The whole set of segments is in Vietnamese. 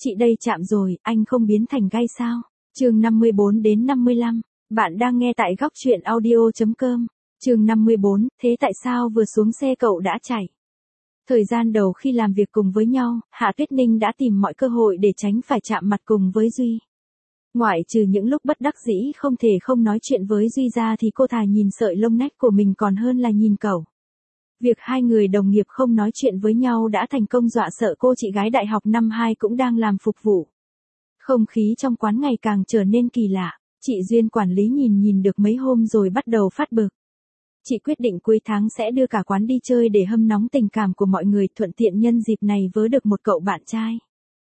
Chị đây chạm rồi, anh không biến thành gai sao? Chương 54 đến 55. Bạn đang nghe tại góc truyện audio.com. Chương 54, thế tại sao vừa xuống xe cậu đã chạy? Thời gian đầu khi làm việc cùng với nhau, Hạ Tuyết Ninh đã tìm mọi cơ hội để tránh phải chạm mặt cùng với Duy. Ngoại trừ những lúc bất đắc dĩ không thể không nói chuyện với Duy ra thì cô thà nhìn sợi lông nách của mình còn hơn là nhìn cậu. Việc hai người đồng nghiệp không nói chuyện với nhau đã thành công dọa sợ cô chị gái đại học năm 2 cũng đang làm phục vụ. Không khí trong quán ngày càng trở nên kỳ lạ, chị Duyên quản lý nhìn được mấy hôm rồi bắt đầu phát bực. Chị quyết định cuối tháng sẽ đưa cả quán đi chơi để hâm nóng tình cảm của mọi người, thuận tiện nhân dịp này vớ được một cậu bạn trai.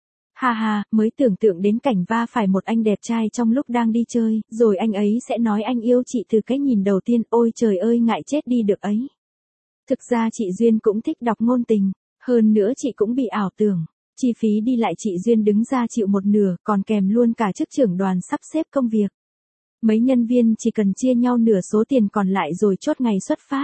Ha ha, mới tưởng tượng đến cảnh va phải một anh đẹp trai trong lúc đang đi chơi, rồi anh ấy sẽ nói anh yêu chị từ cái nhìn đầu tiên, ôi trời ơi ngại chết đi được ấy. Thực ra chị Duyên cũng thích đọc ngôn tình, hơn nữa chị cũng bị ảo tưởng. Chi phí đi lại chị Duyên đứng ra chịu một nửa, còn kèm luôn cả chức trưởng đoàn sắp xếp công việc. Mấy nhân viên chỉ cần chia nhau nửa số tiền còn lại rồi chốt ngày xuất phát.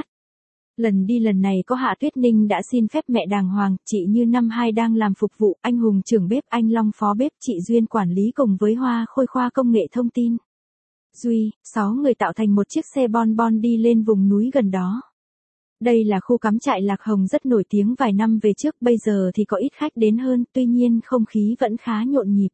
Lần đi lần này có Hạ Tuyết Ninh đã xin phép mẹ đàng hoàng, chị Như năm 2 đang làm phục vụ, anh Hùng trưởng bếp, anh Long phó bếp, chị Duyên quản lý cùng với Hoa Khôi khoa công nghệ thông tin. Duy, 6 người tạo thành một chiếc xe bon bon đi lên vùng núi gần đó. Đây là khu cắm trại Lạc Hồng rất nổi tiếng vài năm về trước, bây giờ thì có ít khách đến hơn, tuy nhiên không khí vẫn khá nhộn nhịp.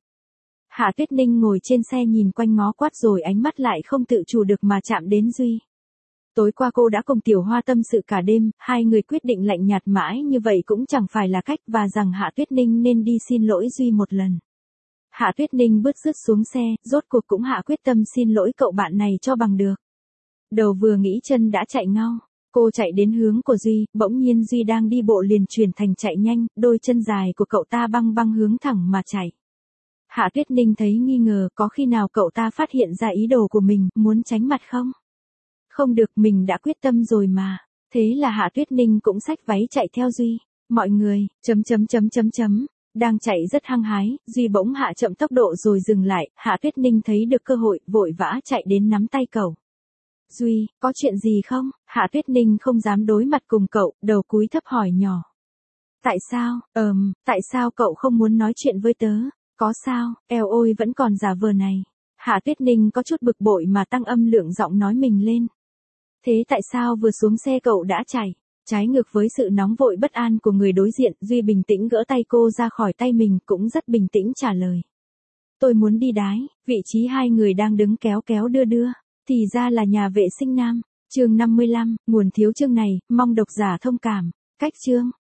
Hạ Tuyết Ninh ngồi trên xe nhìn quanh ngó quát rồi ánh mắt lại không tự chủ được mà chạm đến Duy. Tối qua cô đã cùng Tiểu Hoa tâm sự cả đêm, hai người quyết định lạnh nhạt mãi như vậy cũng chẳng phải là cách và rằng Hạ Tuyết Ninh nên đi xin lỗi Duy một lần. Hạ Tuyết Ninh bứt rứt xuống xe, rốt cuộc cũng hạ quyết tâm xin lỗi cậu bạn này cho bằng được. Đầu vừa nghĩ chân đã chạy ngao. Cô chạy đến hướng của Duy, bỗng nhiên Duy đang đi bộ liền chuyển thành chạy nhanh, đôi chân dài của cậu ta băng hướng thẳng mà chạy. Hạ Tuyết Ninh thấy nghi ngờ, có khi nào cậu ta phát hiện ra ý đồ của mình, muốn tránh mặt không? Không được, mình đã quyết tâm rồi mà. Thế là Hạ Tuyết Ninh cũng xách váy chạy theo Duy. Mọi người, đang chạy rất hăng hái, Duy bỗng hạ chậm tốc độ rồi dừng lại, Hạ Tuyết Ninh thấy được cơ hội, vội vã chạy đến nắm tay cậu. Duy, có chuyện gì không? Hạ Tuyết Ninh không dám đối mặt cùng cậu, đầu cúi thấp hỏi nhỏ. Tại sao cậu không muốn nói chuyện với tớ? Có sao, eo ôi vẫn còn giả vờ này. Hạ Tuyết Ninh có chút bực bội mà tăng âm lượng giọng nói mình lên. Thế tại sao vừa xuống xe cậu đã chạy? Trái ngược với sự nóng vội bất an của người đối diện, Duy bình tĩnh gỡ tay cô ra khỏi tay mình, cũng rất bình tĩnh trả lời. Tôi muốn đi đái, vị trí hai người đang đứng kéo đưa. Thì ra là nhà vệ sinh nam. Chương 55, nguồn thiếu chương này, mong độc giả thông cảm. Cách chương.